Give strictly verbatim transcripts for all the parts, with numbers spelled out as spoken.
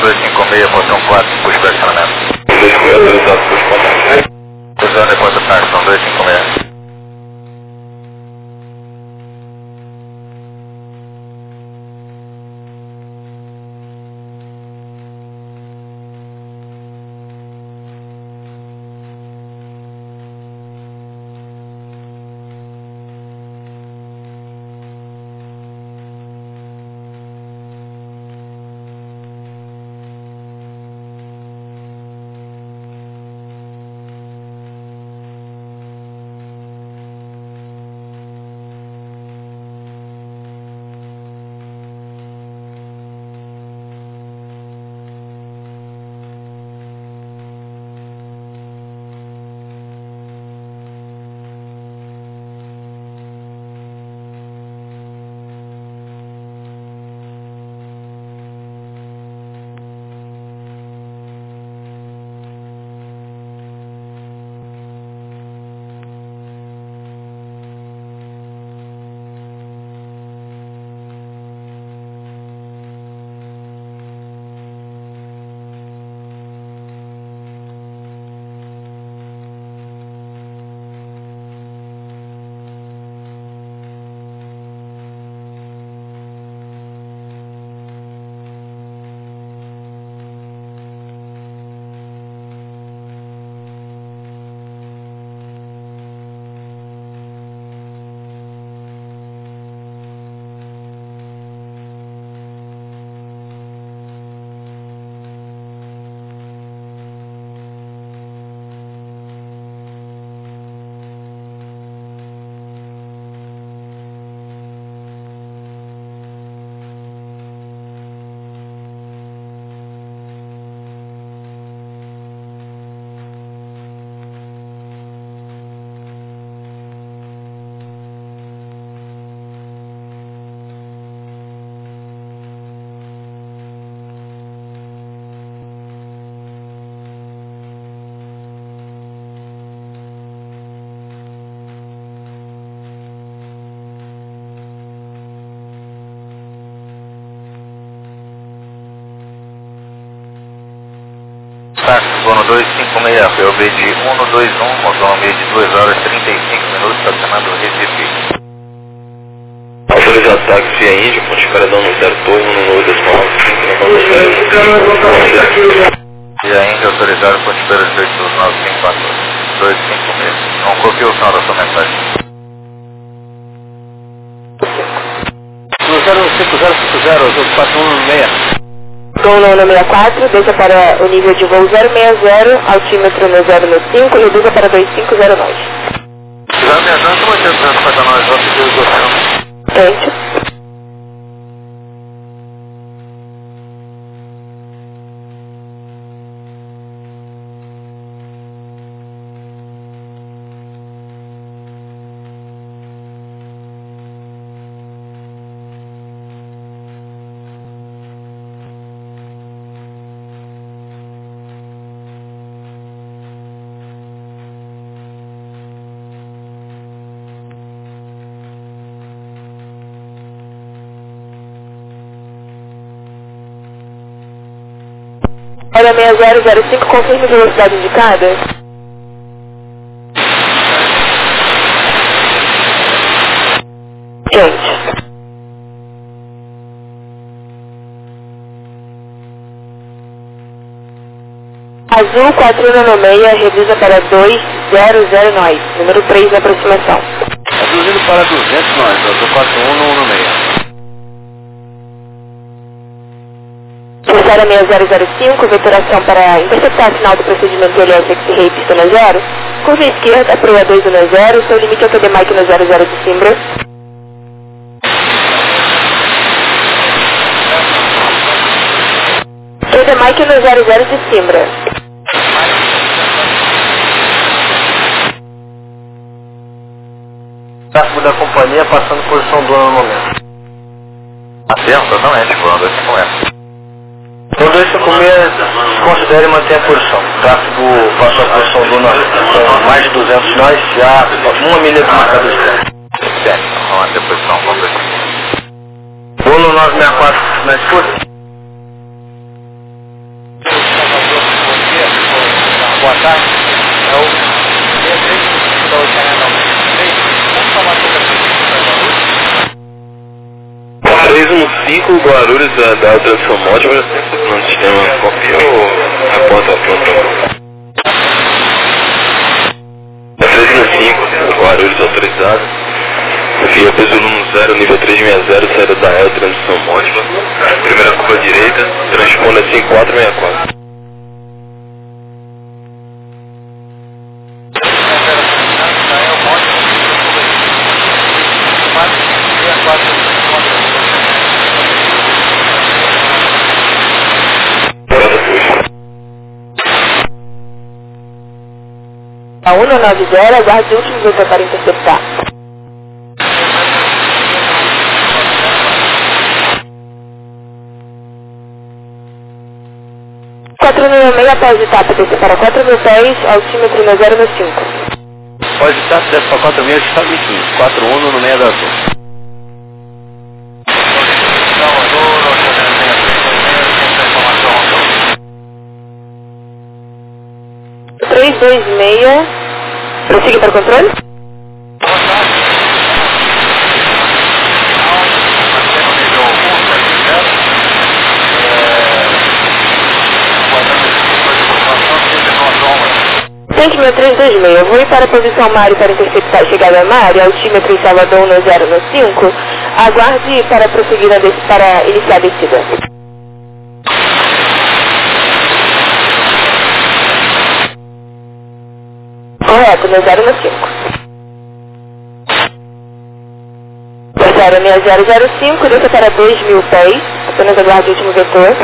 dois cinco seis, portão quatro, puxa para acionamento. dois cinco seis, autorizado, puxa para acionamento. Usando depois do Carson, dois cinco seis. Sono dois cinco seis, P O B de um dois um, autonomia de duas horas e trinta e cinco minutos, estacionando Recife. Autorizado táxi via Índia, ponte Escaradão no zero dois, um oito nove cinco. E a Índia autorizado, ponte Espera oito nove cinco quatro, dois cinco seis. Não copiou o sinal da sua mensagem. zero cinco zero cinco zero, quatro um seis. Gol no sessenta e quatro, deixa para o nível de voo zero seis zero, altímetro no zero cinco e reduza para dois cinco zero nove. Já me adianta, mas eu para nós, vamos pedir o governo. Quente. Olha seis zero zero cinco, confirme velocidade indicada. Quente. Azul quatro um seis, reduza para dois zero zero nove, número três na aproximação. Reduzindo para duzentos nós, eu tô quatro um seis. Terceira seis zero zero cinco, veteração para interceptar sinal do procedimento L S X Ray pistona zero. Curva esquerda, proa dois um zero, seu limite é o T D Mike no zero zero de Simbra. T D Mike no zero zero de Simbra. Tráfego da companhia passando posição do ano no momento. Acerto, totalmente, por um dois cinco seis. Por dois cinco seis, considere manter a posição. O tráfego passou a posição do nós, com mais de duzentos nós, já uma milha de marcador externo. Certo, vamos manter a posição, vamos ver. Bolo nove seis quatro na escuta. cinco, Guarulhos da, da transição móvel, no sistema copia ou aponta pronto? três cinco, Guarulhos autorizado. Via peso número zero, nível trezentos e sessenta, saída da E L, transição móvel. Primeira curva direita, transponda cinco quatro seis quatro. A um nove zero, aguarde o último vetor para interceptar. quatro mil e meio após etapa, desce para quatro mil pés, altímetro no zero no cinco. Após etapa, desce para quatro mil, está em quinze, quatro um no meio da azul. três dois seis, prossiga para o controle. Tanque meu três dois seis, eu vou ir para a posição Mário para interceptar a chegada a Mário, altímetro em Salvador no zero no cinco, aguarde para prosseguir a des para iniciar a descida. Correto, no zero no cinco. zero seis zero zero cinco, desça para dois mil pés, apenas aguarde o último vetor.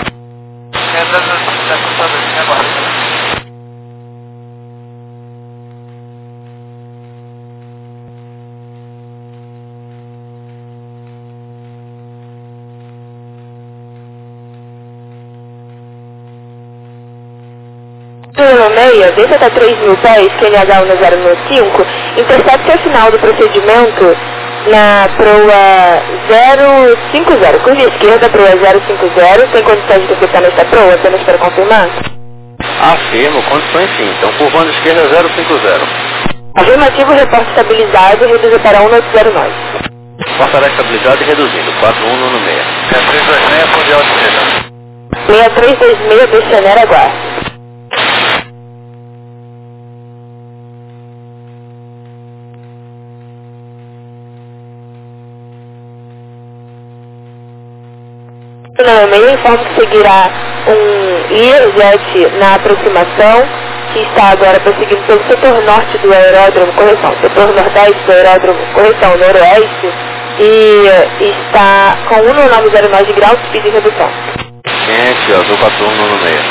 No meio, desça até três mil pés, Q N H um no zero no cinco, intercepte ao final do procedimento na proa zero cinco zero, curva esquerda, proa zero cinco zero, tem condições de interceptar nesta proa, apenas para confirmar? Afirmo, condições sim, então curvando esquerda zero cinco zero. Afirmativo, reporte estabilizado, reduzir para um nove zero nove. Portará estabilizado e reduzindo, quatro um no meio. seis três dois seis, apoio alto direita. seis três dois seis, descenera, aguarde. No meio, informo que seguirá um Learjet na aproximação, que está agora prosseguindo pelo setor norte do aeródromo, correção, setor nordeste do aeródromo, correção, noroeste, e está com um nove zero nove de grau de speed de redução. Gente, azul quatro um no meio.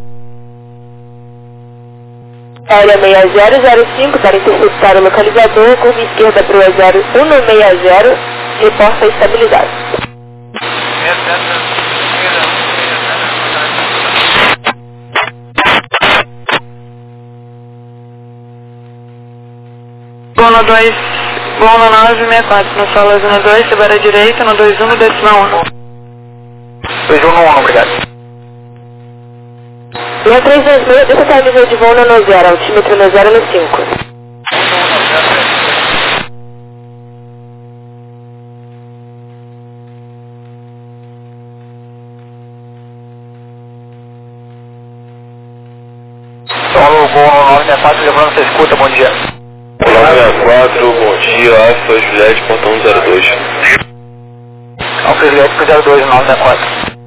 Área seis zero zero cinco para interceptar o localizador, curva esquerda para o zero um seis zero, reporta estabilidade. Bono dois, Bono nove sessenta e quatro, na sala zona dois, Sebara direita, no dois um, décima um. dois um no um, obrigado. seis três dois seis, deixa até o nível de voo no zero, altímetro no zero no cinco. Solo Bono nove sessenta e quatro, lembrando que você escuta, bom dia. nove sessenta e quatro, bom dia, Alfa Juliette, portão zero dois. Alfa Juliette, zero dois, nove sessenta e quatro.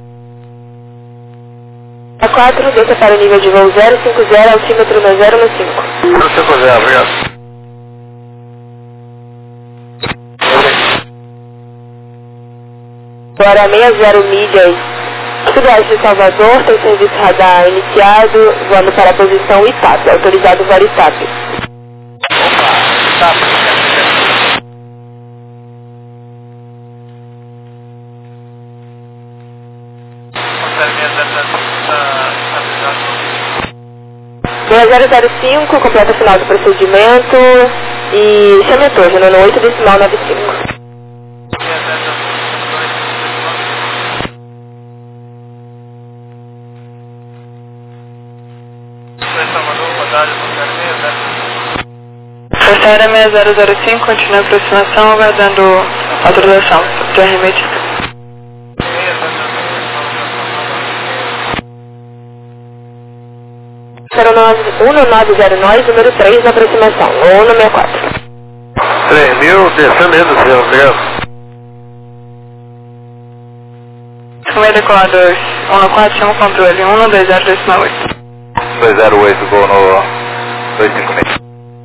A quatro, desça para o nível de voo zero cinco zero, altímetro no zero no cinco. zero cinco zero, obrigado. Agora seis zero milhas, sudoeste de Salvador, tem serviço radar iniciado, voando para a posição Itap, autorizado para Itap. seis zero zero cinco, completa o final do procedimento e chame a torre, no oito decimal nove cinco. Força Aérea seis zero zero cinco, continua a aproximação, aguardando autorização de arremetida. um nove zero nós, número três na aproximação, no um seis quatro. três mil, descendo dentro do céu, obrigado. Comia decolador um quatro, chama o controle, um dois zero dois nove oito. dois zero oito, gol no dois cinco seis.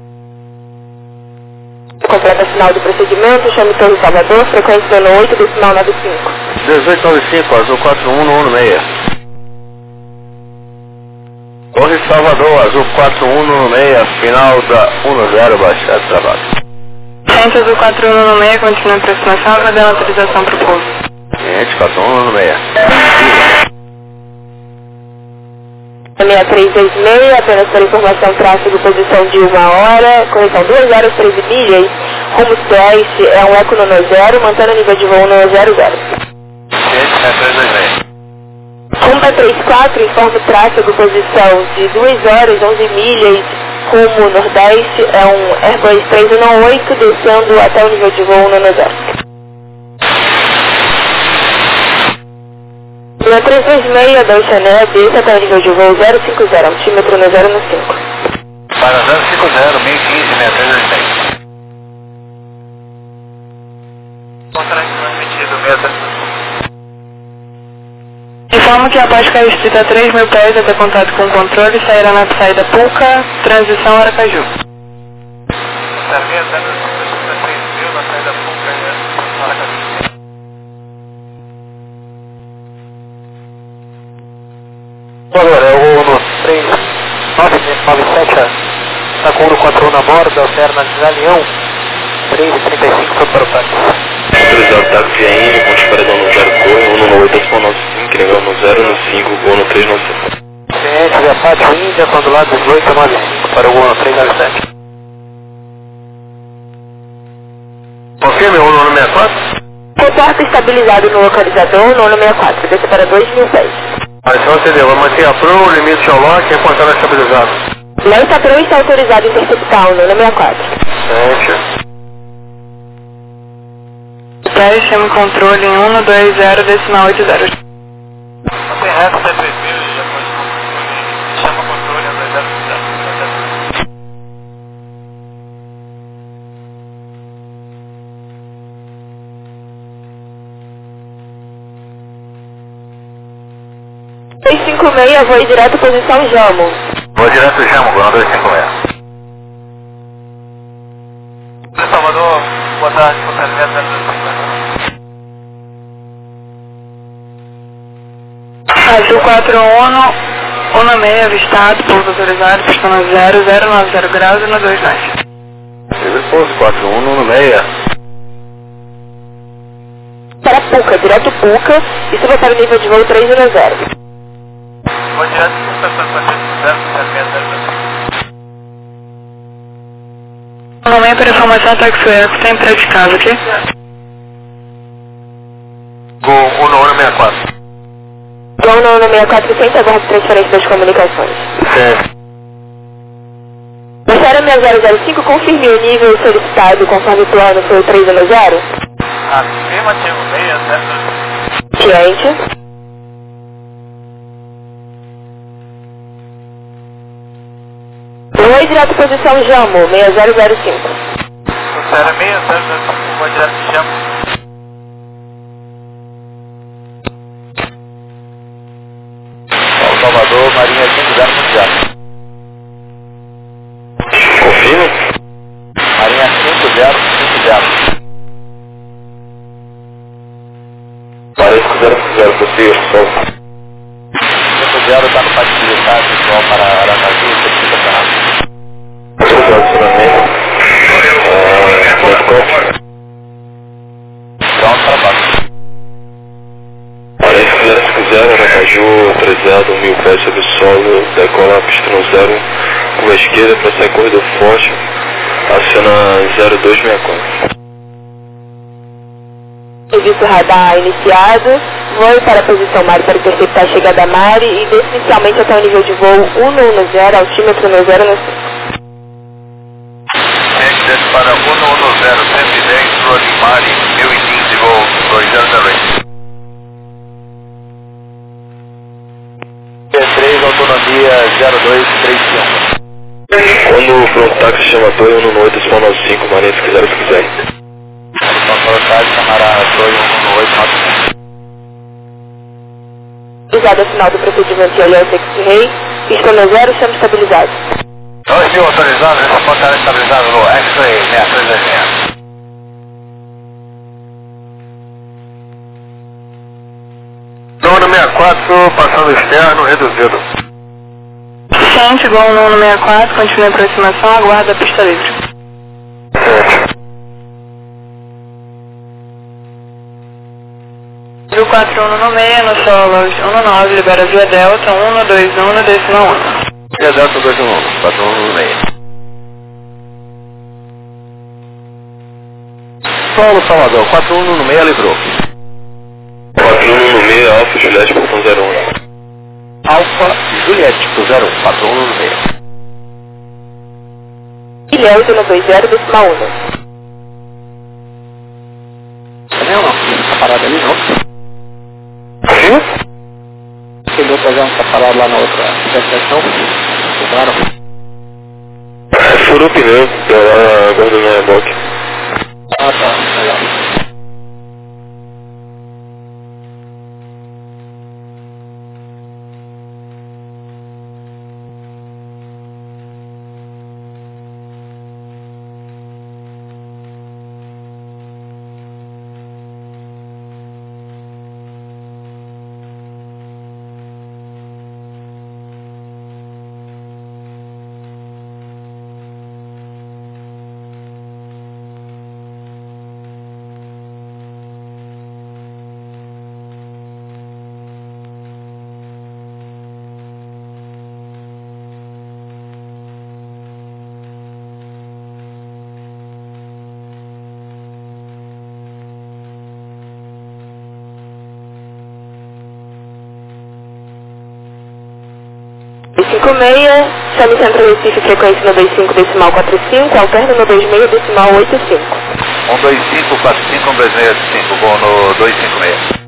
Completa final do procedimento, chame Torre Salvador, frequência no oito, decimal nove cinco. dezoito noventa e cinco, azul quatro um um seis. Torre Salvador, azul quatro um um seis, final da um zero, baixado trabalho. Gente, azul quatro um um seis, continua em aproximação, aguardando autorização para o pouso. Gente, quatro um um seis. seis três dois seis, apenas para informação, tráfego, posição de uma hora, correção duas horas, treze milhas, rumo sudoeste, é um eco nono zero, mantendo o nível de voo no zero zero. Gente, seis três dois seis. Rumo três quatro, informa o tráfego, posição de duas horas, onze milhas, rumo nordeste, é um Airbus três um oito, descendo até o nível de voo nono zero. seis três dois seis, da Oceané, desce até o nível de voo zero cinco zero, altímetro no zero cinco. Para zero cinco zero, mil e quinze, seis três dois seis. Contrato transmitido, meta. Informo que após cair estrita três mil pés até contato com o controle, sairá na saída Puca, transição Aracaju. Sabia, tá no três mil, na saída Puca, Aracaju. Agora, é o no três nove nove sete, está com o quatro um na borda, alterna de Galeão, três e trinta e cinco, foi para o táxi. Autorizado táxi ainda, com disparador no zero corre, um no oito nove cinco, legal no zero no cinco, gol no três nove sete. Ciente, Versátil Índia, quando lá dezoito nove cinco, para o um três nove sete. Confirme o um seis quatro? Reporte estabilizado no localizador, no seis quatro, desce para dois mil pés. Aí se você deu, vai manter a Pro, o limite de lock e encontrar estabilizado. Não está Pro está autorizado a interceptar no seis quatro. Ciente. Pés, chama o controle em um dois zero, decimal oito zero. Não tem reto, até três mil, já pode chama o controle, é dois zero zero. seis cinco seis, voo direto, posição Jamo. Vou direto Jamo, gol no dois cinco seis. Salvador, boa tarde, boa tarde, zero zero cinco. Azul quatro um um seis, avistado, pouso autorizado, pistão zero zero nove zero graus e no dois nove. Repouso quatro um um seis. Para Puca, direto Puca, e suba para o nível de voo três um zero. Vou direto com o pessoal zero zero zero. Momento para informação, táxi eco, tem praticado, ok? Gol um no seis quatro. Gol no seis quatro, sem aguardo transferência das comunicações. Certo. Baixaram minha zero zero cinco, confirme o nível solicitado conforme o plano foi o três um zero. Afirmativo, seis zero. Ciente. Oi, direto posição Jamo, seis zero zero cinco. Sério, seis zero zero cinco, vou direto Jamo. Salvador, Marinha cinco zero Mundial. Confirma? Marinha cinco zero cinco zero. Parece zero zero, possível, sol. cinco zero está no facilitado, igual para Aracaju, certifica para Posicionamento. pronto para baixo. Parece zero zero, Aracaju, autorizado, mil pés sobre o solo, decola pistão zero, curva esquerda para sair corredor forte, aciona zero dois seis quatro. Serviço radar iniciado, voo para a posição Mari para interceptar a chegada Mari e desce inicialmente até o nível de voo um um zero, altímetro no zero cinco. Gente, desce para um um zero, cento e dez, Rua de Mari, mil e quinze, gol dois zero zero. P três, autonomia zero dois três um. Comando Front Táxi chama Torre um um oito, decimal nove cinco, Marinha, se quiser, se quiser. Front Táxi chamará Torre um um oito, nove cinco. Usado a final do procedimento de aliança X-Ray, pista no zero, chama estabilizado. dois mil autorizados, essa ponta estabilizada no X-Ray seis três dois seis. Número sessenta e quatro, passando externo, reduzido. Suficiente, igual ao número sessenta e quatro, continue a aproximação, aguarda a pista livre. Certo. Rio quatro um no seis, no solo um nove, libera via Delta um dois um, decimal um. Via Delta dois um um, quatro um no seis. Solo Salvador, quatro um no seis, livrou. quatro um no seis, Alfa Juliette, portão zero um. Alfa Juliette, zero um, quatro um no seis. Ilhéu um dois zero, decimal um. Não, não, tá parado ali não. Sim? Aquele outro avião tá parado lá na outra estação. Claro. É, furou o pneu, tá lá guardando a reboque. Ah, tá, legal. cinco seis, chame Centro Recife, frequência no dois cinco, decimal quatro cinco, alterno no dois seis, decimal oito cinco. um dois cinco, quatro cinco, um dois seis, cinco, vou no dois cinco seis.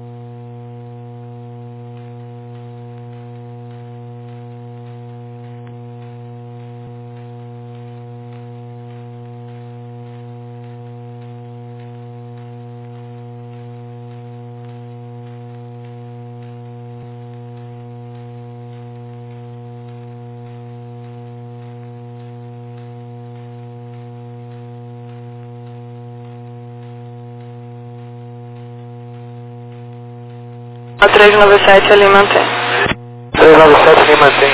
A trezentos e noventa e sete ali mantém. trezentos e noventa e sete ali mantém.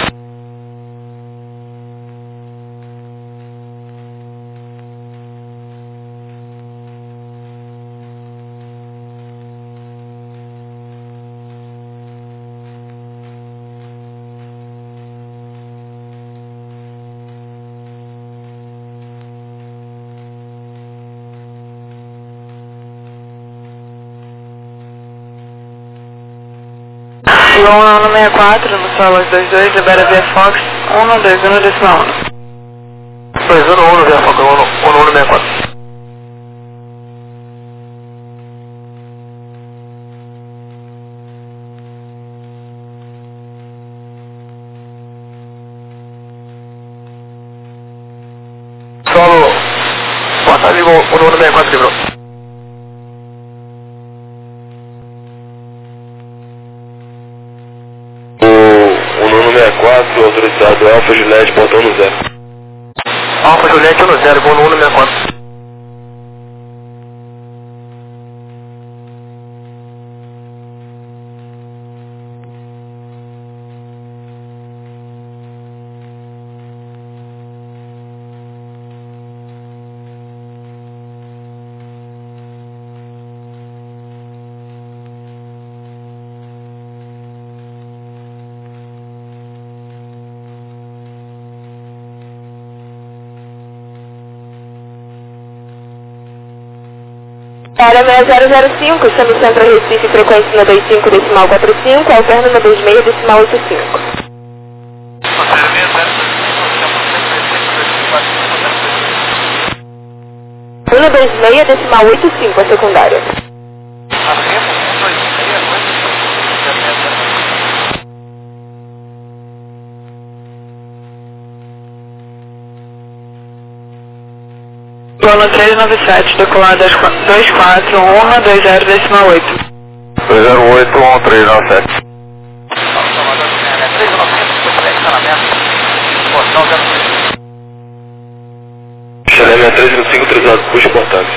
Igual ao no sessenta e quatro, no solo dois dois, libera via Fox um dois um, decimal um. dois um um, via Fox um um sessenta e quatro. Solo, bota ali o um um sessenta e quatro, livrou. sessenta e quatro, autorizado Alfa Juliette, portão no zero. Alfa Juliette um zero, vou no um sessenta e quatro. Para seis zero zero cinco, chame Centro Recife, frequência no dois cinco, decimal quatro cinco, alterno no dois seis, decimal oito cinco. um dois seis, decimal oito cinco, a secundária. Plano três nove sete, decolado às dois quatro um dois zero decimal oito. dois zero oito um três nove sete. Chalé sessenta e três vinte e cinco, autorizado, puxa portátil.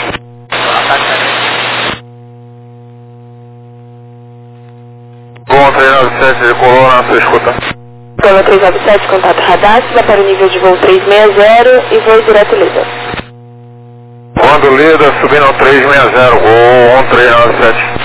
Bom, três nove sete, decolou na sua escuta. Plano três nove sete, contato radar, vai para o nível de voo trezentos e sessenta e voo direto líder. Quando líder, subindo ao trezentos e sessenta, voo um três nove sete.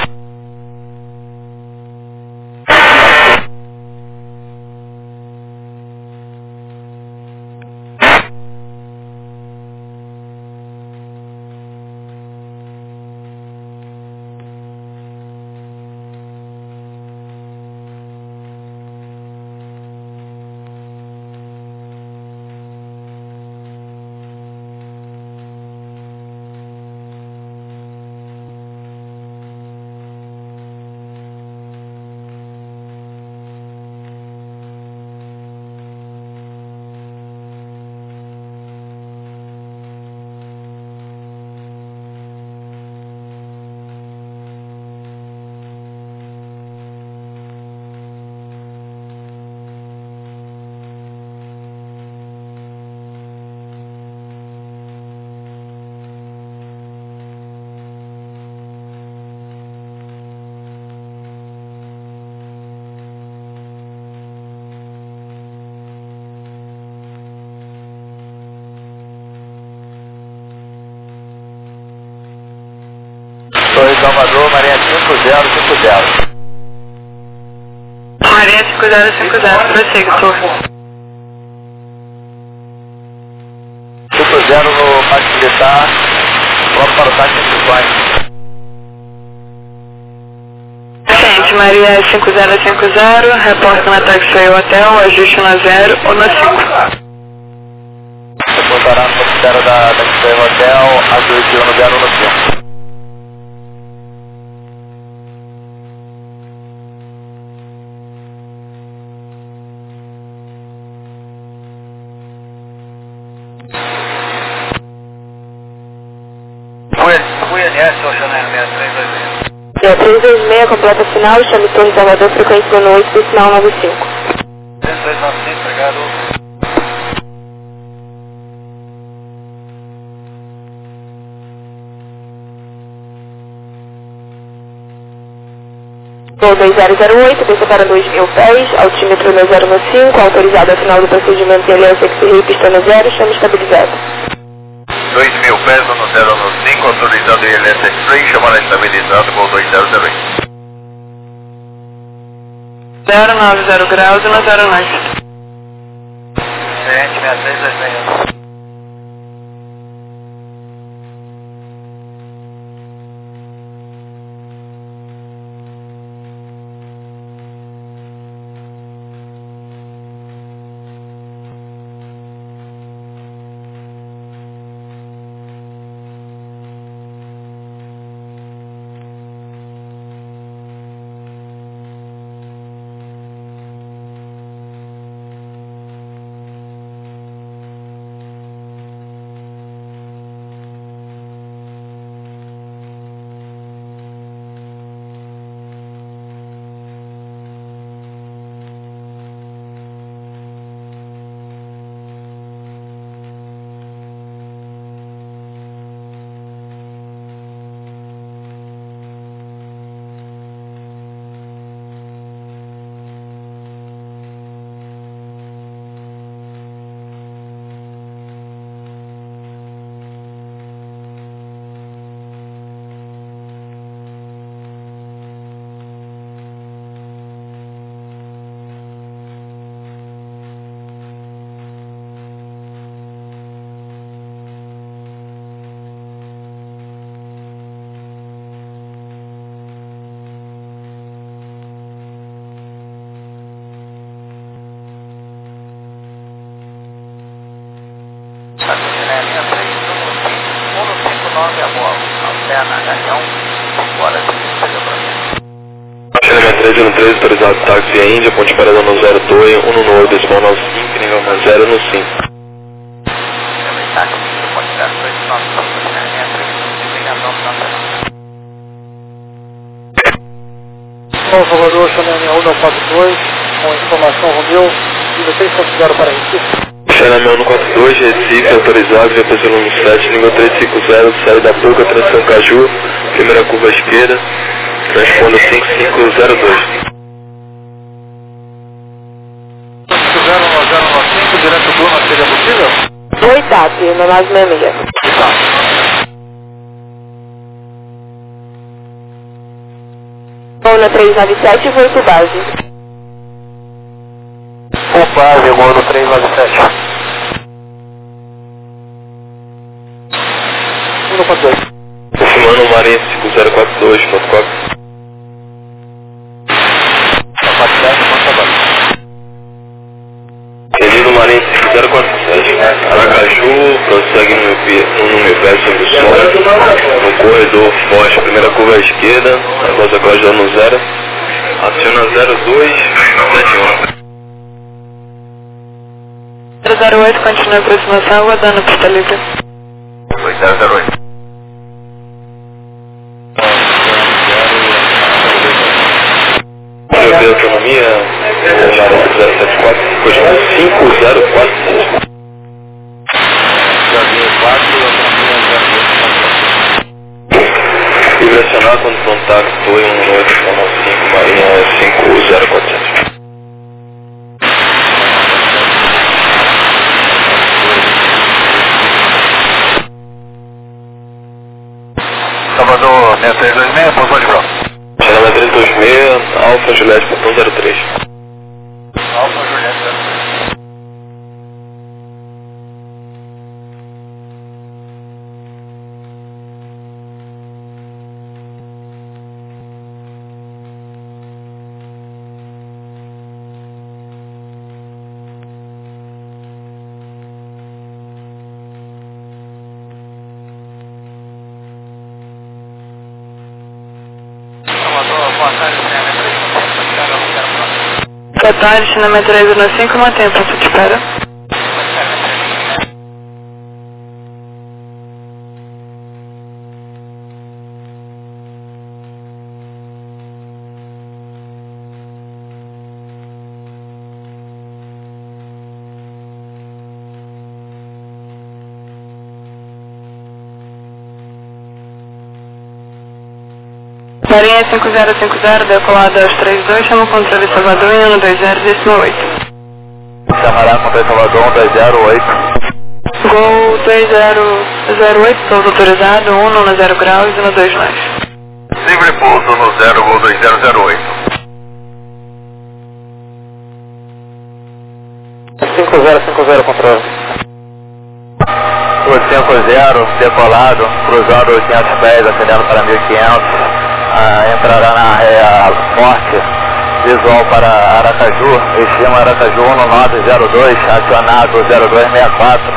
Torre Salvador, Marinha cinco zero cinco zero. Marinha cinco zero cinco zero, prossiga, torre. cinco zero no Parque Militar, vamos para o táxi Antiquário. Gente, Maria cinco zero cinco zero, reporta na Taxi Hotel, ajuste no zero ou no cinco. Reportará no Ministério da Taxi Hotel, ajuste no zero ou no cinco. É, trezentos e vinte e seis, completa final, chame Torre Salvador, frequência plano oito, decimal nove cinco. trezentos e noventa e cinco, obrigado. Voo dois zero zero oito, desça para dois mil pés, altímetro no zero no cinco, autorizado ao final do procedimento de aliança X R I, pista no zero, chame estabilizado. dois mil pés, no zero no cinco, autorizado em L S X-Ray, chamada estabilizado, voo dois zero zero oito. zero nove zero graus e no zero norte. Gerente sessenta e três dois seis um. Chalé três zero três, autorizado táxi a Índia, ponte parada no zero dois, um no oito, decimal nove cinco, nível mais zero no cinco. Táxi, ponte zero dois nove cinco. Paulo Salvador, Xaname um não quatro dois, com informação Romeu, nível três ponto zero para Recife. Xaname um quatro dois, Recife, autorizado, V P zero um sete, nível trezentos e cinquenta, saída da Pouca, transição Caju, primeira curva à esquerda, transponda cinco cinco zero dois. zero nove zero nove cinco, direto do Luna, seria possível? Oi, Tati, no mais meia milha. Luna três nove sete, voo para base. Por base, eu mando três nove sete. um quatro dois. Confirmando Marinha cinco zero quatro dois ponto quatro. Capacidade, ponto abaixo. Entendido Marinha cinco zero quatro sete. Aracaju, prossegue no, no universo do Sol, no corredor Foz, primeira curva à esquerda, após a corrida no zero, aciona zero dois sete um. zero zero oito, continua a aproximação, aguardando pista livre. dois zero zero oito. Eu tenho autonomia, Marinha zero sete quatro, cinco zero quatro seis. Vibracionar quando contacto um oito cinco Marinha cinco zero quatro sete. Salvador, seis dois seis, pousou de Brau. Xaname três dois seis, Alfa Juliette, portão zero três. Alfa Juliette zero três. Boa tarde, Xaname três um cinco, mantém a ponto de espera. Marinha cinco zero cinco zero, decolado aos trinta e dois, chama o controle Salvador em um dois zero oito. Chamará controle Salvador um dois zero oito. Gol dois zero zero oito, pouso autorizado, um no zero graus e no dois nós. Livre pouso no zero, Gol dois zero zero oito. cinco zero cinco zero, controle. cinco zero, decolado, cruzando oitocentos pés, acendendo para mil e quinhentos. Ah, entrará na ré norte, visual para Aracaju, estima Aracaju um nove zero dois, acionado zero dois seis quatro.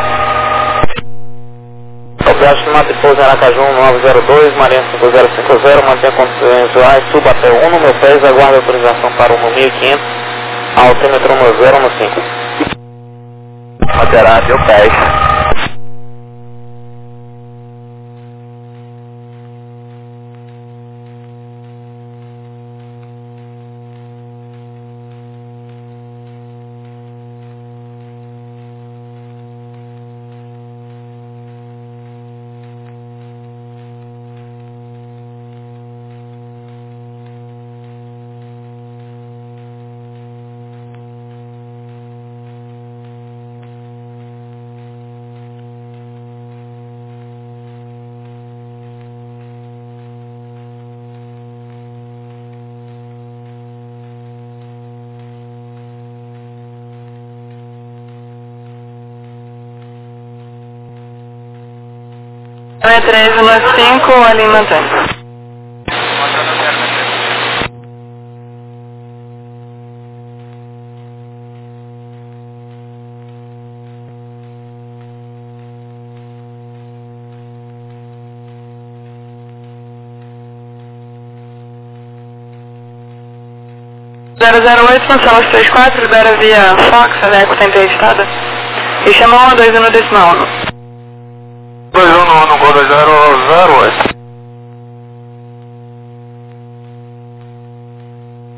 Operador estimado de pouso em Aracaju um nove zero dois, Marinha cinco zero cinco zero, mantém condições visuais, suba até um no meu pés, aguarda autorização para um no mil e quinhentos, altímetro no zero no cinco. Manterá mil pés. Xaname três um cinco, ali mantém. zero zero oito, função três quatro, libera via Fox, a Eco tem estrada. E chama um dois um no decimal um. dois um no Gol dois zero zero oito.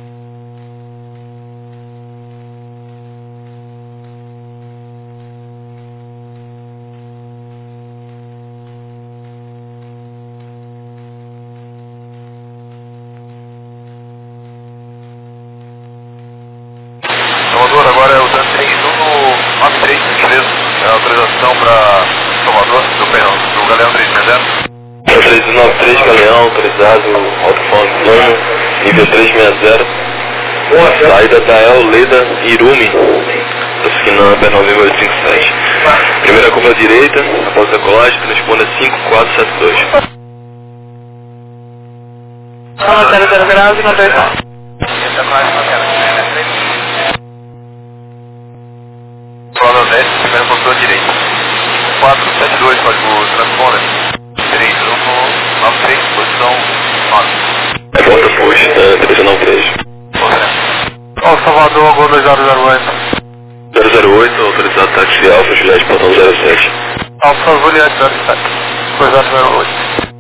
autorização para Salvador, do, do Galeão três sessenta. três nove três, Galeão, autorizado, alto-falando plano, nível três sessenta. Saída da El Leda Irumi, esquina B nove oito cinco sete. Primeira curva direita, após a colagem, transponda cinco quatro sete dois. zero zero graus e dois nove. Prova dez, primeira curva direita. quatro sete dois, código transponder. três um nove três, posição nove. Volta posta, três nove três. Ó, Salvador, Gol dois zero zero oito. zero zero oito, autorizado táxi Alfa, Juliette, portão zero sete. Alfa, Juliette, zero sete. dois zero zero oito.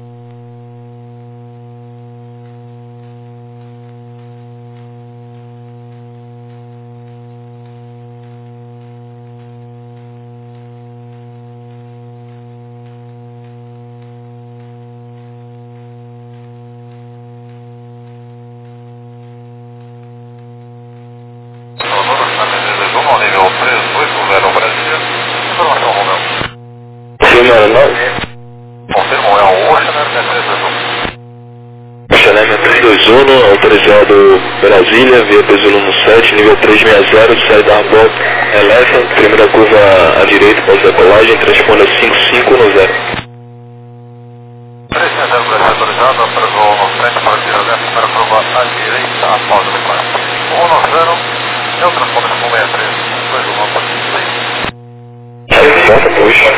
Autorizado Brasília, via peso número sete, nível três sessenta, saída Arbok, Elephant, primeira curva à direita, pós-decolagem, transponda cinco cinco no zero. três sessenta, Brasília autorizado, autorizou no frente para tirar dentro, primeira curva à direita, após a decolagem. um no zero, eu transpondo com sessenta e três, dois um, pode ser. Volta, puxa.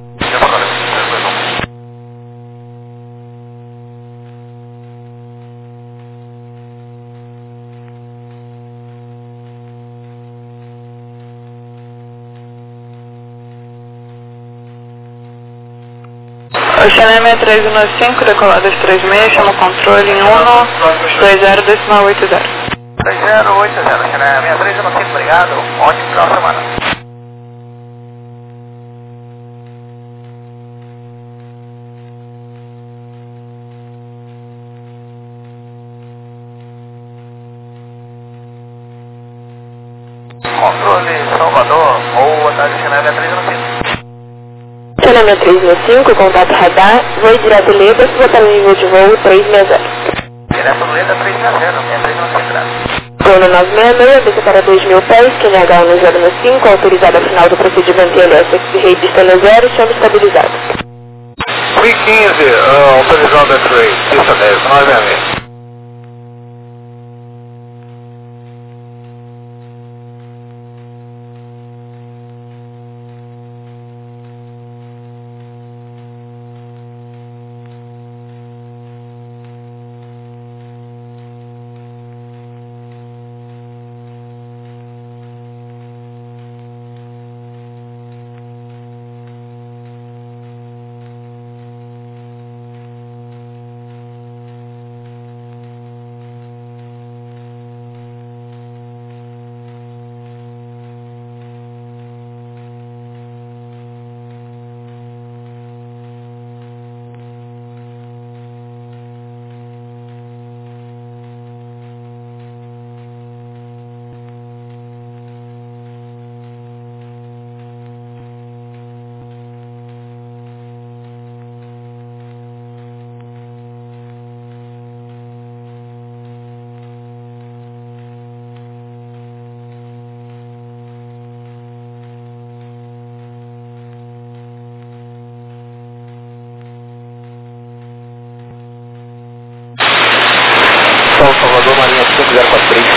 Oceania seis três um cinco, decoladas três seis, chama o controle em um dois zero decimal oito zero. dois zero oito zero, Oceania seis três um cinco, obrigado, ótimo final de semana. Controle Salvador, boa tarde, Oceania seis três um cinco. Oceania três um cinco, contato radar, voo direto Leda, botar no nível de voo três sessenta. Direto Leda três sessenta, seis três um cinco, graças. Zona nove seis seis, desce para dois mil pés, Q N H um zero cinco, autorizado ao final do procedimento I L S X-Ray pista no zero, chama estabilizado. Q quinze, uh, autorizado X-Ray, pista dez, nove seis seis. Salvador, Marinha cinco zero quatro três.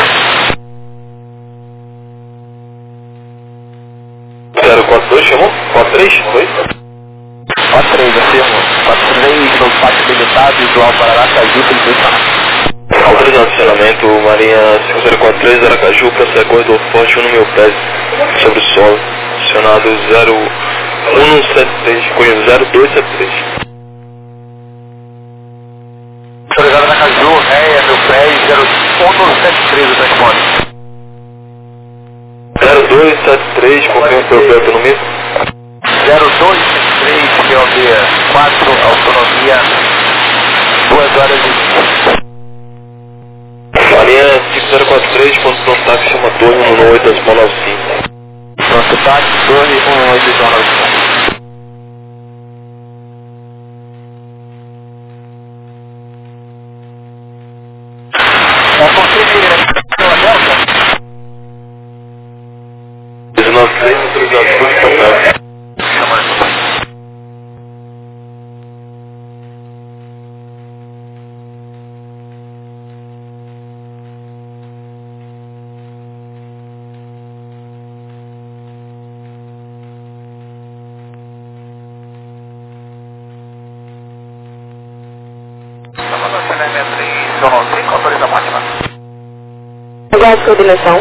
zero quatro dois, chamou? quatro três, foi? quatro três, afirmo. quatro três, no pátio debilitado, visual para Aracaju, Felipe. Autorizado estacionamento, Marinha cinco zero quatro três, Aracaju, para corredor forte, um no meu pé, sobre o solo. Acionado zero um sete três, correndo zero dois sete três. Autorizado Aracaju, réia, meu pé, zero um sete três, o transporte. zero dois sete três, confirma pelo pé autonomia. zero dois sete três, P O B quatro, autonomia, duas horas e vinte. Marinha cinco zero quatro três, ponto pronto táxi, chama dois um oito, decimal nove cinco. Cidade, Torre, um oito nove. Já confirme a Delta? dezenove três, autorizado por papel. Aguarde coordenação.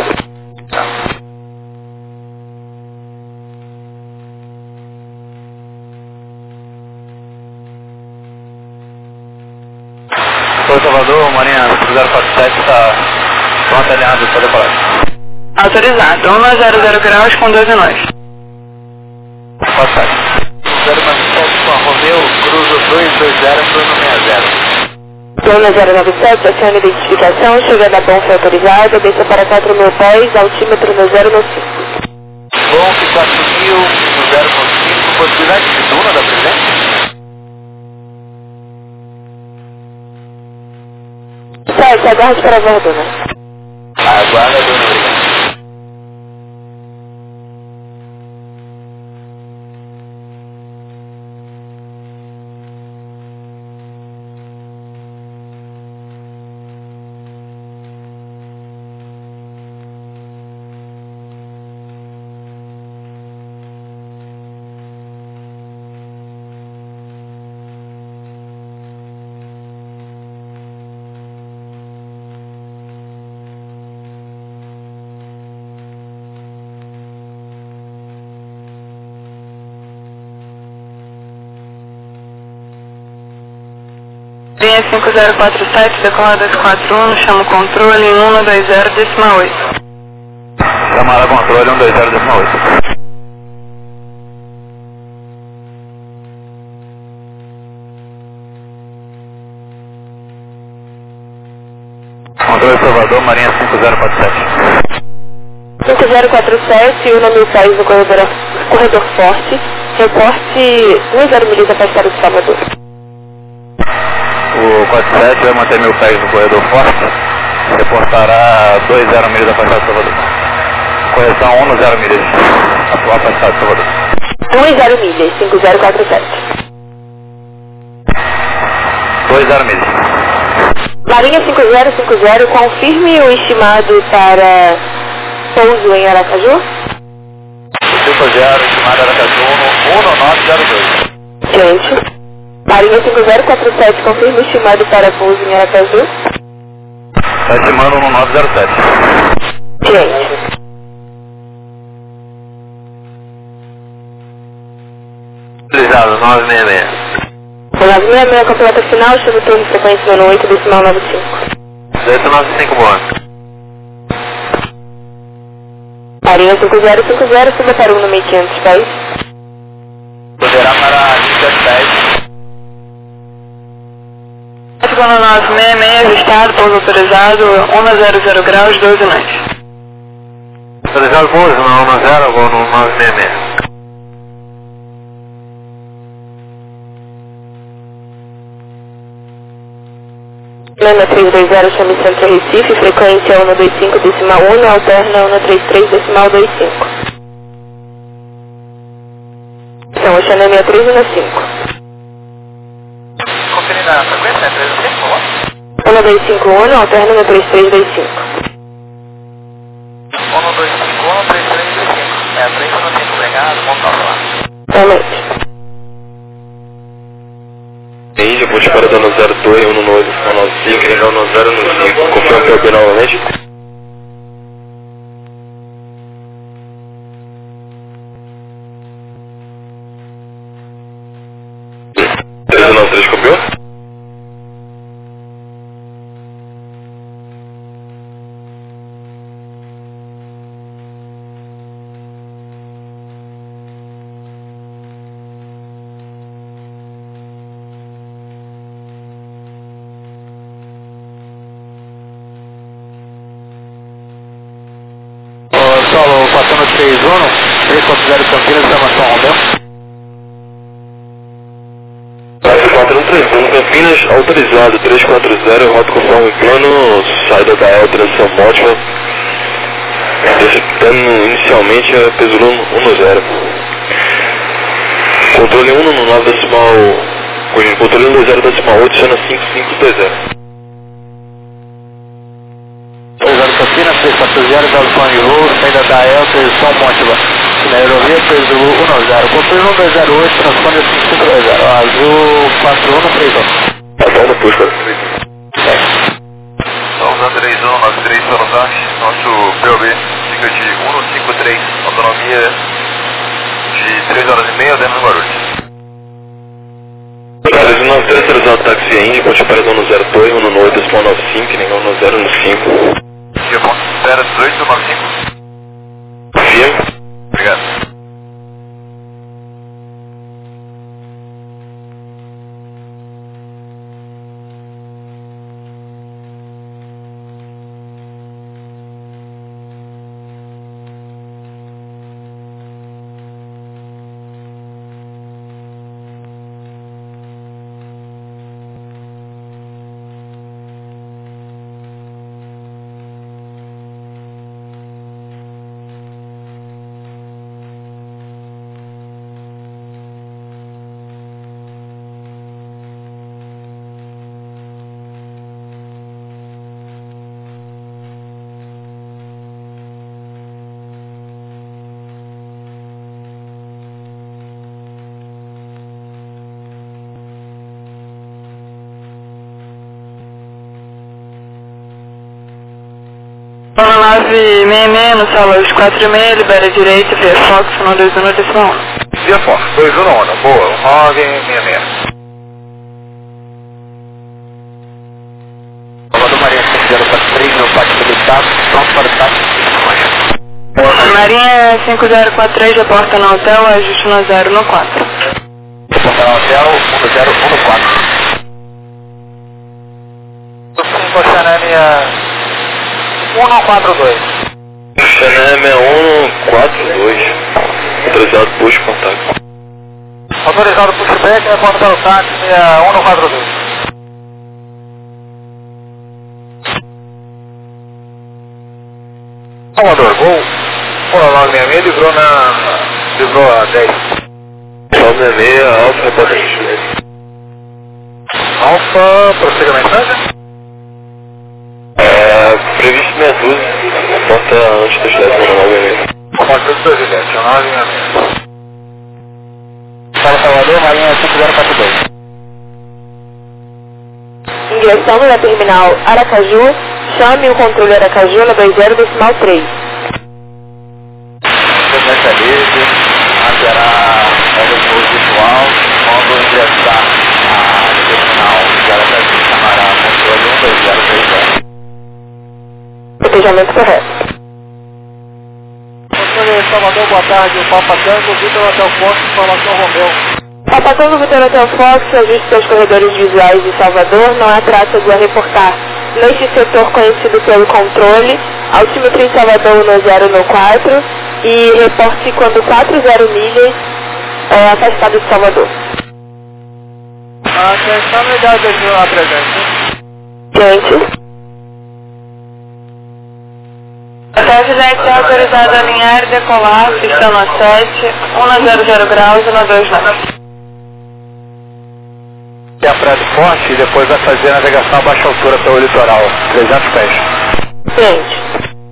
Sou Salvador, Marinha zero quatro sete está pronto, alinhado para decolar. Autorizado. um a zero zero graus com doze nós. quatro sete. zero nove sete com Romeu, cruzo dois dois zero, Bruno seis zero. Zona zero nove sete, acione identificação, chegada a bom foi autorizada, desça para quatro mil pés, altímetro no zero no cinco. Bom, que quatro mil, no zero no cinco, possibilidade de duna da presença? sete, aguarde para a Verduna. Aguarda, Duna, obrigado. Linha cinco zero quatro sete, decola dois quatro um, chama o controle em um dois zero, décima oito. Chamada controle um dois zero, décima oito. Controle Salvador, Marinha cinco zero quatro sete. cinco zero quatro sete, Una mil pés no corredor, corredor forte, reporte um zero milhas afastado de Salvador. O quatro sete vai manter mil pés no corredor forte, reportará dois zero milhas afastado de Salvador. Correção um no zero milhas, afastado de Salvador. um zero milhas, cinco zero quatro sete. dois zero milhas. Marinha cinco zero cinco zero, confirme o estimado para pouso em Aracaju. cinco zero, estimado Aracaju, um nove zero dois. Gente. Marinha cinco zero quatro sete, confirme o estimado para pouso em Aracaju. Está estimando um nove zero sete. Gente. Utilizado, nove seis seis. O nove seis seis, completa final, chama o turno frequência no oito, decimal nove cinco. oito nove cinco, boa. Marinha cinco zero cinco zero, suba para um no mil e quinhentos pés. Poderá para quinhentos pés. Quando nove seis seis, ajustado, pouso autorizado, um a zero zero graus, doze nós. Autorizado pouso, no um zero, vou no nove seis seis. Lema três dois zero, chame Centro Recife, frequência um dois cinco, decimal um, alterna um três três, decimal dois cinco. Então, Oceania sessenta e três e na cinco. Conferindo a frequência, três dois cinco, um dois cinco um, alterna um três três dois cinco. um dois cinco um, três três dois cinco. É a três dois cinco, obrigado, bom toque lá. Realmente. Índia, ponte para dano zero dois, um nove cinco, região no zero no cinco. Confirma P O B novamente. três nove três, copiou? Solo, quatro três um. três quatro zero Campinas, São Romeu. quatro um três um Campinas, autorizado, três quatro zero, rota conforme plano, saída da L, transição móvel. Dando inicialmente a peso um zero. Controle um no nove decimal, controle um zero decimal oito, cena cinco cinco dois zero. zero Campinas, três quatro zero, Galpão de Voo, saída da L, transição Móntila. Na aerovia, peso um zero, controle um dois zero oito, transpone cinco cinco dois zero, azul quatro um três um. Tá bom, no push quatro três um. Usando três um nove três Sorotante, nosso P O B fica de cento e cinquenta e três, autonomia de três horas e meia, dentro do Guarulhos. três um nove três, autorizado táxi Indy, ponte paredão no zero dois, um no oito, decimal nove cinco, negão no zero no cinco. Dia ponto zero dezoito nove cinco. Firme. Obrigado. Zona nove seis seis, no Salos quatro e meio, libera direita, via Fox, um dois um, decimal um. Via Fox, dois um um, boa, nove seis seis. Salvador Marinha cinco zero quatro três, meu pátio habilitado, pronto para o táxi. Marinha cinco zero quatro três, reporta no hotel, ajuste no zero no quatro. Reporta no hotel, um zero um no quatro. Oceania um quatro dois. Xenem um quatro dois. Autorizado push contato. Autorizado pushback, reporta para o táxi um quatro dois. Salvador, gol. Pula nove seis seis, livrou na... livrou a dez. nove seis seis, Alfa, reporta pushback. Alfa, prossiga a mensagem? É, previsto meia dúzia, porta antes dos dez, nove seis seis. Porta dos presidentes, nove seis seis. Para Salvador, Marinha cinco zero quatro dois. Ingressando na terminal Aracaju, chame o controle Aracaju na dois zero decimal três. Sequência livre, haverá aeroporto virtual, quando ingressar a terminal de Aracaju, chamará controle um dois zero três zero. Planejamento correto. Controle Salvador, boa tarde, o Papa Tango, Vitor Hotel Fox, informação Romeu. Papa Tango, Vitor Hotel Fox, ajuste pelos corredores visuais de Salvador, não há traças a reportar neste setor conhecido pelo controle, altímetro em Salvador no zero no quatro e reporte quando quatro zero milhas é, afastado de Salvador. Atenção, legal, deixa eu apresentar. Gente. Hotel Gillette é autorizado a alinhar e decolar, pista no sete, um zero zero graus e no dois nove. É a praia do Forte e depois vai fazer a navegação a baixa altura pelo litoral, trezentos pés. Gente.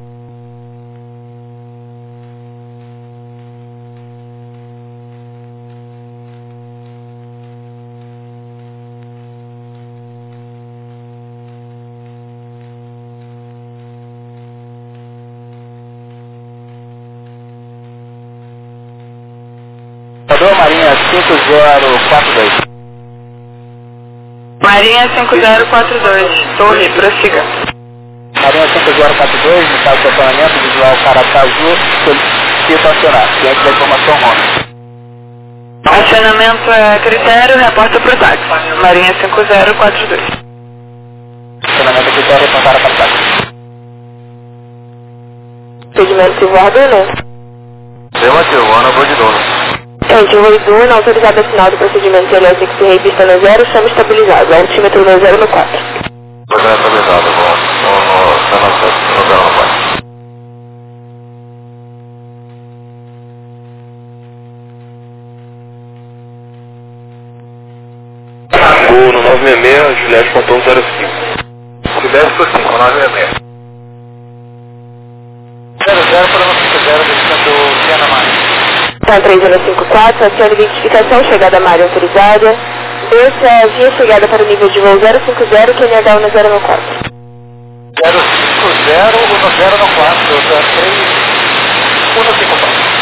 Marinha cinco zero quatro dois. Marinha cinco zero quatro dois, torre, prossiga. Marinha cinco zero quatro dois, no caso de acionamento visual Caracaju, solicita acionar, ciente da informação Roma. Acionamento é critério, reporta para o táxi. Marinha cinco zero quatro dois. Acionamento é critério, reportar para o táxi. Segmento de bordo, né? Afirmativo, Ana Bodidona. Gente, o Voiduna, autorizado a final do procedimento de L S X Rei, pista no zero, chama estabilizado, altímetro no zero no quatro. Programa estabilizado, bom, no, no, no, no zero no quatro. Gol no nove seis seis, Juliette pontou zero cinco. Juliette por cinco, nove seis seis. zero zero para não cinco zero, descendo Viana Maria. Tá, três zero cinco quatro, aciona identificação, chegada à área autorizada. Desça via chegada para o nível de voo zero cinco zero, Q N H no zero no quatro. zero cinco zero, um zero no quatro, zero três, um cinco quatro.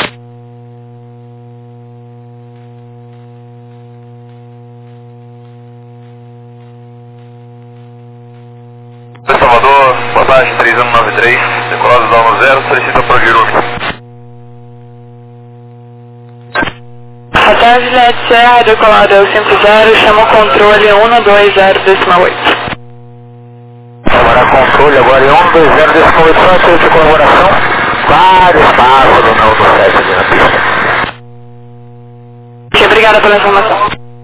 Salvador, boa tarde, três um nove três, decolado do Alno zero, solicita para o Giru. Boa tarde, Juliette Serra, decolado é o cinco zero, chama o controle um dois zero decimal oito. Agora controle, agora é um dois zero decimal oito, só acerto de colaboração, vários passos do novo sete ali na pista. Ok, obrigada pela informação.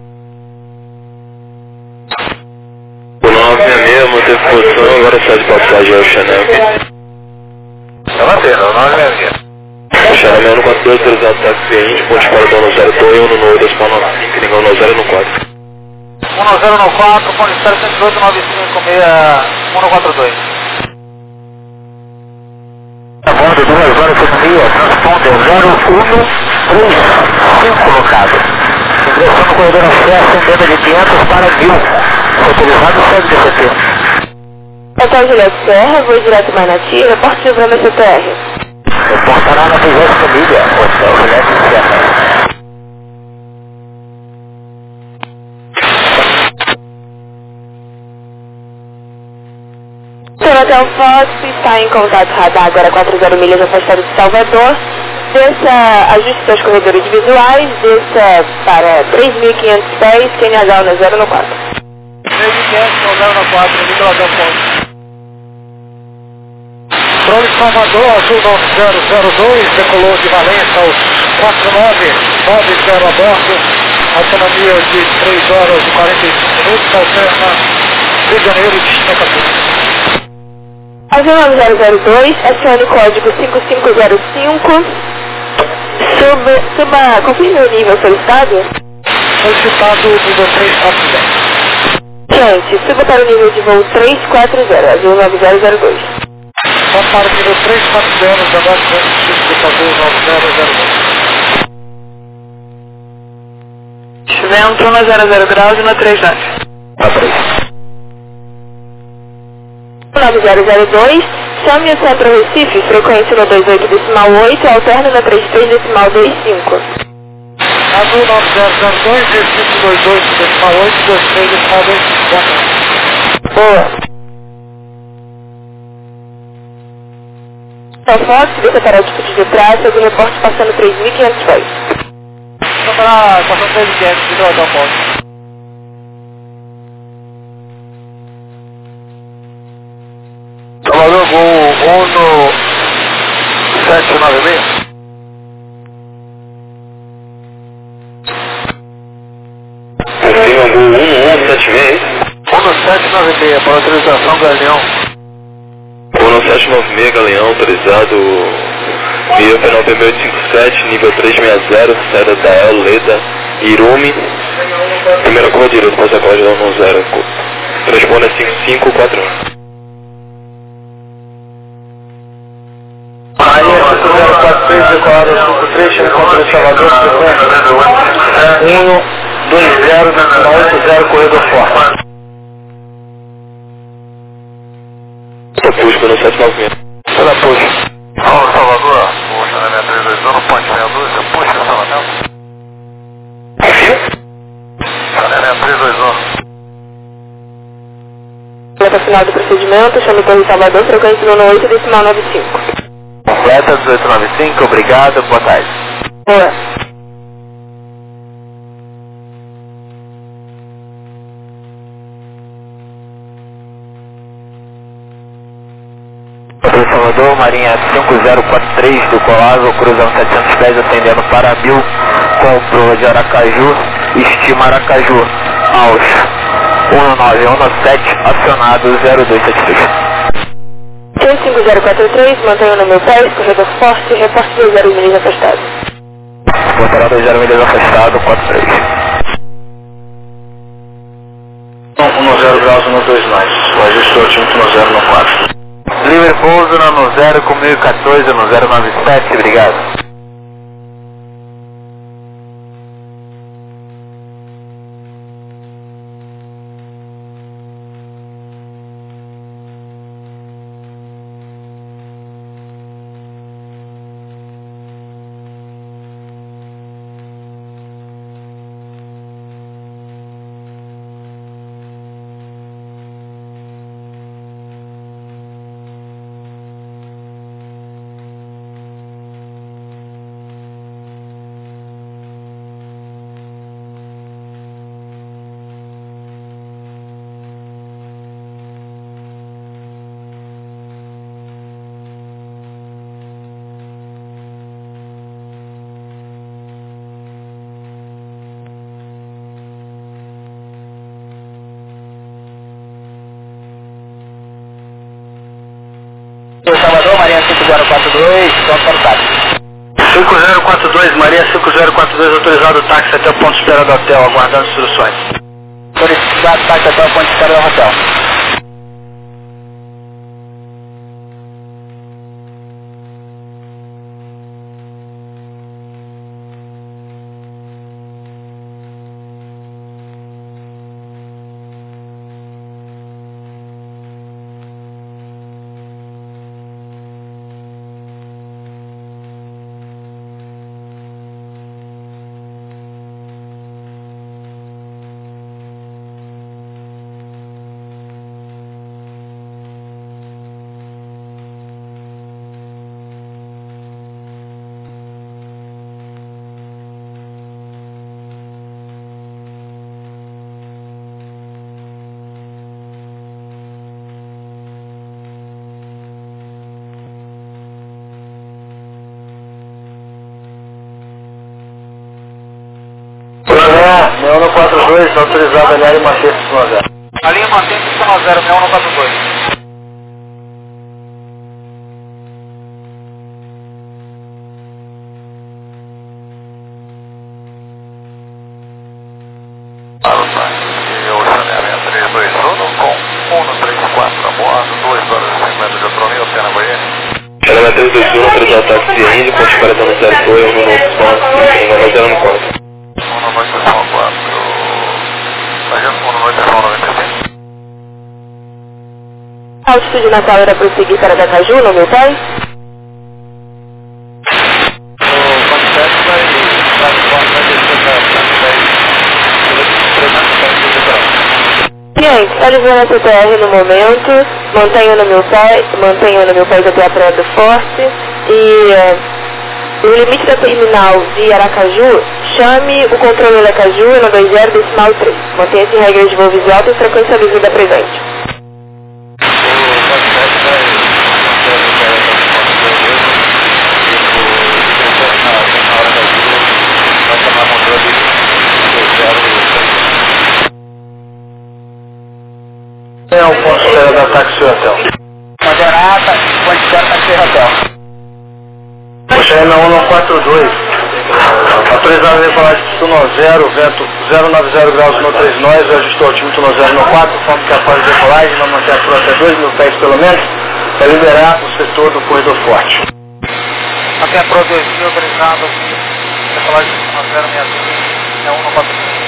O nove seis seis manteve posição, agora sai de passagem ao Chanel. Tá batendo, nove seis seis. Chanel no quatro dois, autorizado táxi cliente, ponte para o dono zero dois, um no decimal nove, que ligou no zero no quatro. um zero no quatro, ponto zero cento e oito, nove cinco seis, um no quatro dois. A bordo duas horas e meia, transponder zero um três cinco locado. Ingressão no corredor acesso, emenda de quinhentos para mil. Autorizado sete de setembro. Hotel Juliette Serra, voo direto Manati, reporte de Brama C T R. Reportará na vigésima milha, Hotel Juliette Serra. Seu Hotel Fox está em contato radar agora quatro zero milhas afastado de Salvador. Desça, ajuste seus corredores visuais, desça para três mil e quinhentos pés, Q N H no zero no quatro. três mil e quinhentos, no zero no quatro, Nicolau Del Ponte. Controle Salvador, azul nove zero zero dois, decolou de Valença aos quatro nove nove zero a bordo, autonomia de três horas e quarenta e cinco minutos, alterna Rio de Janeiro, destino a Campos. Avião nove zero zero dois, acione o código cinco cinco zero cinco, suba, suba, confirme o nível solicitado. Solicitado nível três quatro zero. Gente, suba para o nível de voo três quatro zero, avião nove zero zero dois. Só para o nível três quatro zero, agora solicitador nove zero zero dois. Vento um zero zero graus e no três nove. A três. nove zero zero dois, chame o Centro Recife, frequência no dois oito decimal oito, alterna no trinta e três decimal vinte e cinco. Azul nove zero zero dois, Recife dois oito decimal oito, vinte e três decimal vinte e cinco. Boa. Então, Fox, desça para a altitude de trás, faz o reporte passando três mil e quinhentos pés. Só para passando três mil e quinhentos, de droga, a ponte. Salvador, gol Uno sete nove seis. Confirma gol um um sete seis. Uno sete nove seis, para autorização Galeão. Uno sete nove seis, Galeão, autorizado via P nove seis cinco sete, nível três seis zero, saída da El, Leda, Irumi. Primeira curva direita, passa a cola de no zero. Transponder cinco cinco quatro um. Aí, cinco zero quatro três, decolado cinco três, chama contra o Salvador, frequência um dois zero, oito zero, corredor forte. Essa puxa no sete nove seis. Pela puxa. Alô, Salvador, puxa na minha três dois um, ponte sessenta e dois, puxa Salvador. Na minha três dois um. Para final do procedimento, chame Torre Salvador, frequência no oito decimal noventa e cinco. Completa dezoito noventa e cinco, obrigado, boa tarde. Boa. Salvador Acordou, Marinha cinco zero quatro três do Colável, cruzando setecentos pés, atendendo para mil, com prova de Aracaju, estima Aracaju, aos um nove um sete, acionado zero dois sete três. cinco zero quatro três, mantenha o número dez, corredor forte, reporte dois zero milhas afastado. Portará dois zero milhas afastado, quatro três. um zero graus no dois nós, o ajuste altímetro no zero no quatro. Livre pouso no zero com mil e quatorze no zero nove sete, obrigado. Salvador, Marinha cinco zero quatro dois, pronto para o táxi. cinco zero quatro dois, Marinha cinco zero quatro dois, autorizado o táxi até o ponto de espera do hotel, aguardando instruções. Solicitado o táxi até o ponto de espera do hotel. Meu um quatro dois, autorizado a linha manter no zero. A linha mantém no zero, meu um quatro dois. três dois um com um três quatro a bordo, duas horas e cinquenta de autonomia, Oceana Bahia. Ela três dois um, autorizado o táxi de Índio, ponte para zero dois, um no ponto, e não vai zero no quatro. um noite estação quatro, agente um noite estação noventa e cinco. A altitude natal era prosseguir para Aracaju, no meu pai? Cliente, está livrando a C T R no momento, mantenha no meu pai, mantenha no meu país até a Praia do Forte e uh, no limite da terminal de Aracaju, chame o controle Aracaju no dois zero decimal três. Mantenha-se em regras de voo visual e frequência livre presente. É o ponto de espera da táxi hotel. Moderata, ponto de espera táxi hotel. Puxa aí na um quatro dois. Autorizado a decolar de no zero, vento zero nove zero graus no três nós, ajustou o altímetro no zero no quatro, forma que após a decolagem, vai manter a frota até dois mil pés pelo menos, para liberar o setor do corredor forte. Até a Pro dois mil, autorizado, decolagem no zero seis dois, é um quatro dois.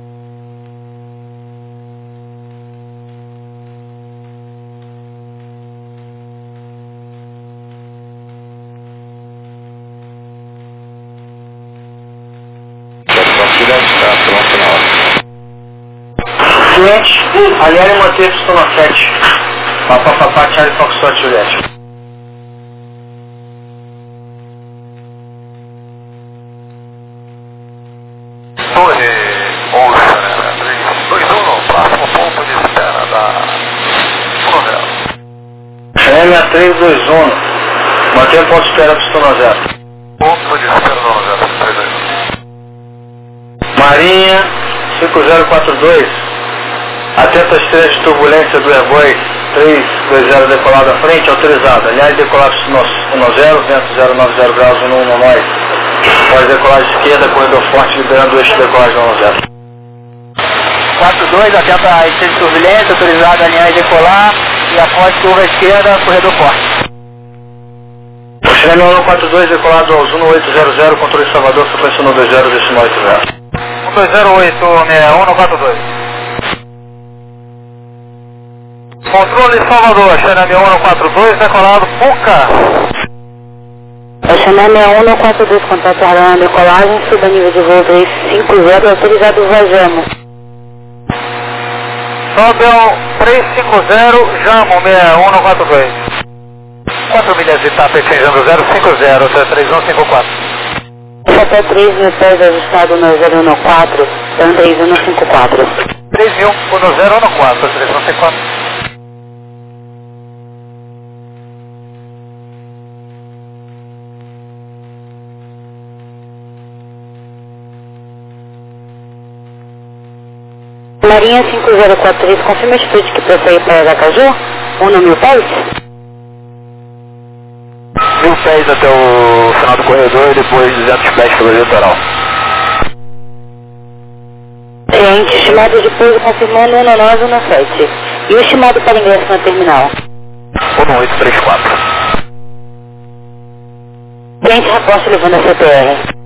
Cliente, aliar e manter pistona sete. Papapá, Charlie Foxtrot, Juliette. Torre Oceana três dois um, próximo ponto de espera da Floresta. Chame a três dois um. Mantenha ponto de espera, pistão zero. Ponto de espera no zero, três dois um. Marinha cinco zero quatro dois. Atenta às três de turbulência do Airboy três dois zero decolado à frente, autorizado. Aliás, decolado um zero, vento zero nove zero graus, um no nós. Pode decolar de esquerda, corredor forte, liberando o eixo de decolagem um zero. quatro dois, atenta às três de turbulência, autorizado a alinhar e decolar. E após curva à esquerda, corredor forte. Chileno um quatro dois, decolado aos um oito zero zero, controle Salvador, frequência um dois zero, decimal oito zero. um dois zero oito seis um quatro dois. Controle Salvador, Xaname um quatro dois, decolado Puca. Xaname um quatro dois, contato alarme na decolagem, suba nível de voo três cinco zero, autorizado vazamos. Sobe ao três cinco zero, Jamo seis um quatro dois. quatro milhas de tapa, extendendo zero cinco zero, até três um cinco quatro. Até três mil pés ajustado no zero um quatro, então três um cinco quatro. três mil, no zero um quatro, três um cinco quatro. Marinha cinco zero quatro três, confirma a atitude que prossegue para Aracaju, um no mil pés? Mil pés até o final do corredor e depois duzentos pés pelo litoral. Cliente, estimado de pouso confirmando um nove um sete. E o estimado para ingresso na terminal? um oito três quatro. Cliente, reposta levando a C P R.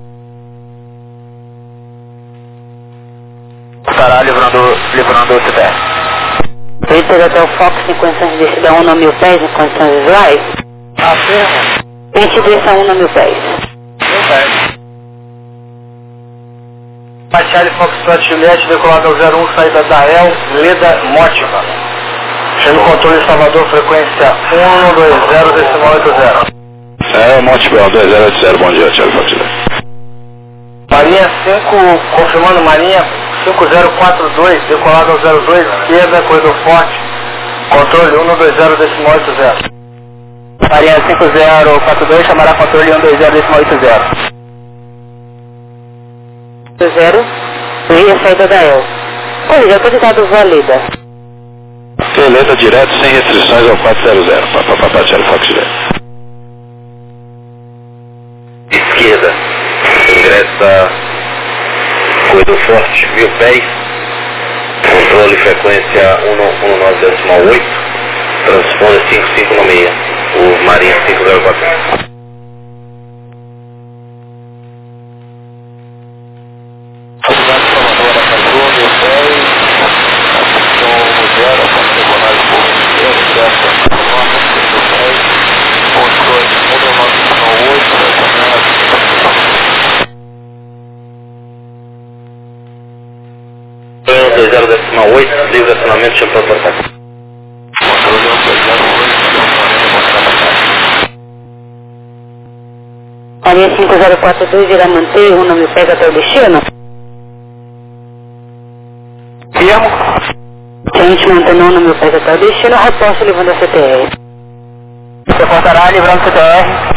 Estará livrando, livrando o C T R. Vitor até o Fox em condições de descida um no mil pés em condições visuais? Afirma. Cliente, desça um no mil pés. Mil pés. Machado Foxtrot Juliette, decolado ao zero um, saída da El, Leda Mótiva. Chegando controle Salvador, frequência um dois zero, decimal oito zero. É, Mótiva, dois zero oito zero, bom dia, Thiago Foxtrot. Marinha cinco, confirmando Marinha cinco zero quatro dois, decolado ao zero dois, esquerda, corredor forte, controle um dois zero, decimal oito zero. Marinha cinco zero quatro dois, chamará controle um dois zero, decimal oito zero. zero, via saída da El. Oi, autorizado válida. Beleza, direto, sem restrições ao quatro zero zero, papapá, Thiago Foxtrot. Esquerda, ingressa corredor forte, mil pés, controle frequência um nove decimal oito, transponder cinco cinco no meia, o Marinha cinco zero quatro. dois zero decimal oito, livre acionamento, chama para ataque. Marinha cinco zero quatro dois irá manter um no mil pés até o destino? Firmo. Cliente mantendo um no mil pés até o destino, reposto levando a C T R. Reportará livrando C T R.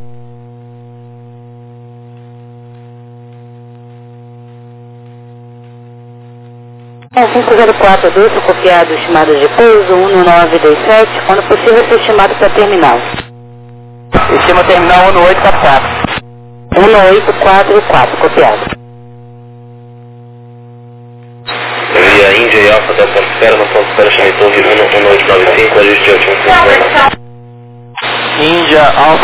É cinco zero quatro dois, copiado estimado de pouso um nove dois sete, quando possível ser estimado para terminal. Estima terminal um oito quatro quatro. um oito quatro quatro, copiado. Via Índia e Alfa da ponto espera, no ponto espera chama em torre um oito nove cinco, ajuste de oito um cinco. Índia, Alfa